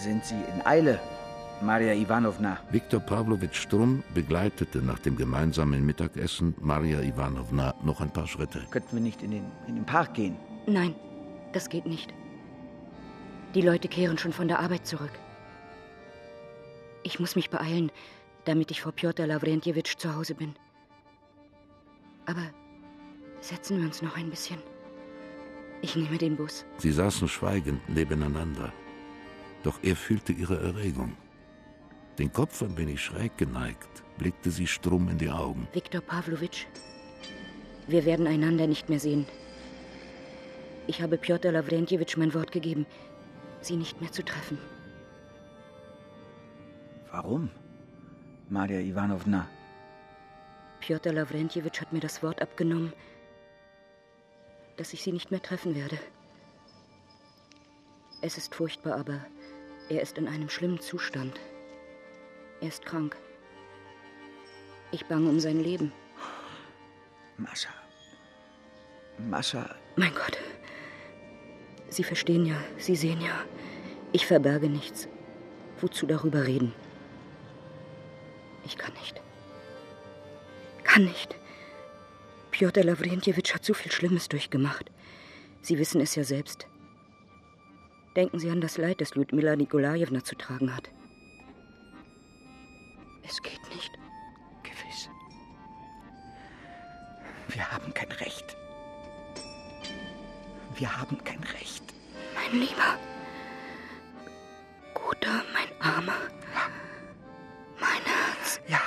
Sind Sie in Eile, Marja Iwanowna? Viktor Pawlowitsch Strumm begleitete nach dem gemeinsamen Mittagessen Marja Iwanowna noch ein paar Schritte. Könnten wir nicht in den Park gehen? Nein, das geht nicht. Die Leute kehren schon von der Arbeit zurück. Ich muss mich beeilen, damit ich vor Pjotr Lawrentjewitsch zu Hause bin. Aber setzen wir uns noch ein bisschen. Ich nehme den Bus. Sie saßen schweigend nebeneinander. Doch er fühlte ihre Erregung. Den Kopf ein wenig schräg geneigt, blickte sie Strumm in die Augen. Viktor Pawlowitsch, wir werden einander nicht mehr sehen. Ich habe Pjotr Lawrentjewitsch mein Wort gegeben, Sie nicht mehr zu treffen. Warum, Marja Iwanowna? Pjotr Lawrentjewitsch hat mir das Wort abgenommen, dass ich Sie nicht mehr treffen werde. Es ist furchtbar, aber er ist in einem schlimmen Zustand. Er ist krank. Ich bange um sein Leben. Mascha. Mein Gott. Sie verstehen ja, Sie sehen ja. Ich verberge nichts. Wozu darüber reden? Ich kann nicht. Pjotr Lawrentjewitsch hat so viel Schlimmes durchgemacht. Sie wissen es ja selbst. Denken Sie an das Leid, das Ludmila Nikolajewna zu tragen hat. Es geht nicht. Gewiss. Wir haben kein Recht. Mein Lieber. Guter, mein Armer. Ja. Mein Herz. Ja.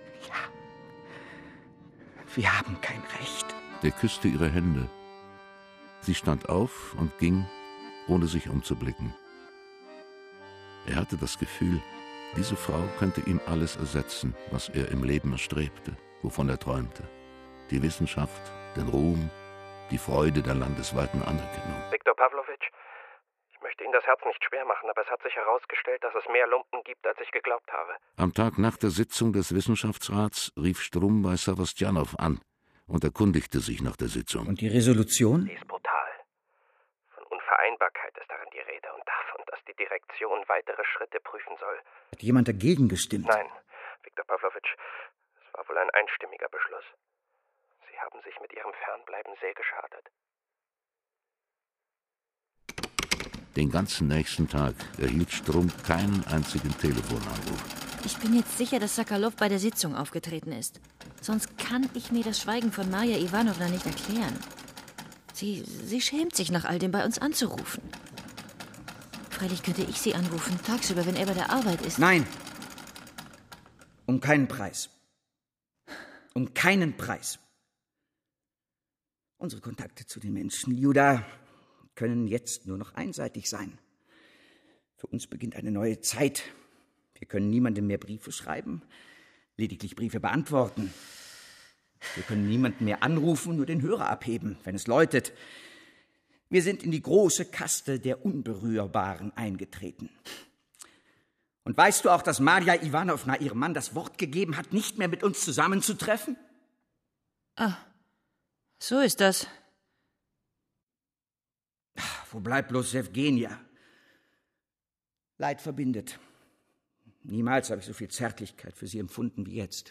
Wir haben kein Recht. Er küsste ihre Hände. Sie stand auf und ging, ohne sich umzublicken. Er hatte das Gefühl, diese Frau könnte ihm alles ersetzen, was er im Leben erstrebte, wovon er träumte. Die Wissenschaft, den Ruhm, die Freude der landesweiten Anerkennung. Viktor Pawlowitsch, ich möchte Ihnen das Herz nicht schwer machen, aber es hat sich herausgestellt, dass es mehr Lumpen gibt, als ich geglaubt habe. Am Tag nach der Sitzung des Wissenschaftsrats rief Strumm bei Sawastjanow an und erkundigte sich nach der Sitzung. Und die Resolution? Sie ist brutal. Von Unvereinbarkeit ist darin die Rede und davon, dass die Direktion weitere Schritte prüfen soll. Hat jemand dagegen gestimmt? Nein, Viktor Pawlowitsch, es war wohl ein einstimmiger Beschluss. Sie haben sich mit Ihrem Fernbleiben sehr geschadet. Den ganzen nächsten Tag erhielt Strumm keinen einzigen Telefonanruf. Ich bin jetzt sicher, dass Sakalow bei der Sitzung aufgetreten ist. Sonst kann ich mir das Schweigen von Marja Iwanowna nicht erklären. Sie schämt sich nach all dem, bei uns anzurufen. Freilich könnte ich sie anrufen, tagsüber, wenn er bei der Arbeit ist. Nein. Um keinen Preis. Um keinen Preis. Unsere Kontakte zu den Menschen, Ljuda, können jetzt nur noch einseitig sein. Für uns beginnt eine neue Zeit. Wir können niemandem mehr Briefe schreiben, lediglich Briefe beantworten. Wir können niemanden mehr anrufen, nur den Hörer abheben, wenn es läutet. Wir sind in die große Kaste der Unberührbaren eingetreten. Und weißt du auch, dass Marja Iwanowna ihrem Mann das Wort gegeben hat, nicht mehr mit uns zusammenzutreffen? Ah, so ist das. Wo bleibt bloß Sewgenia? Leid verbindet. Niemals habe ich so viel Zärtlichkeit für sie empfunden wie jetzt.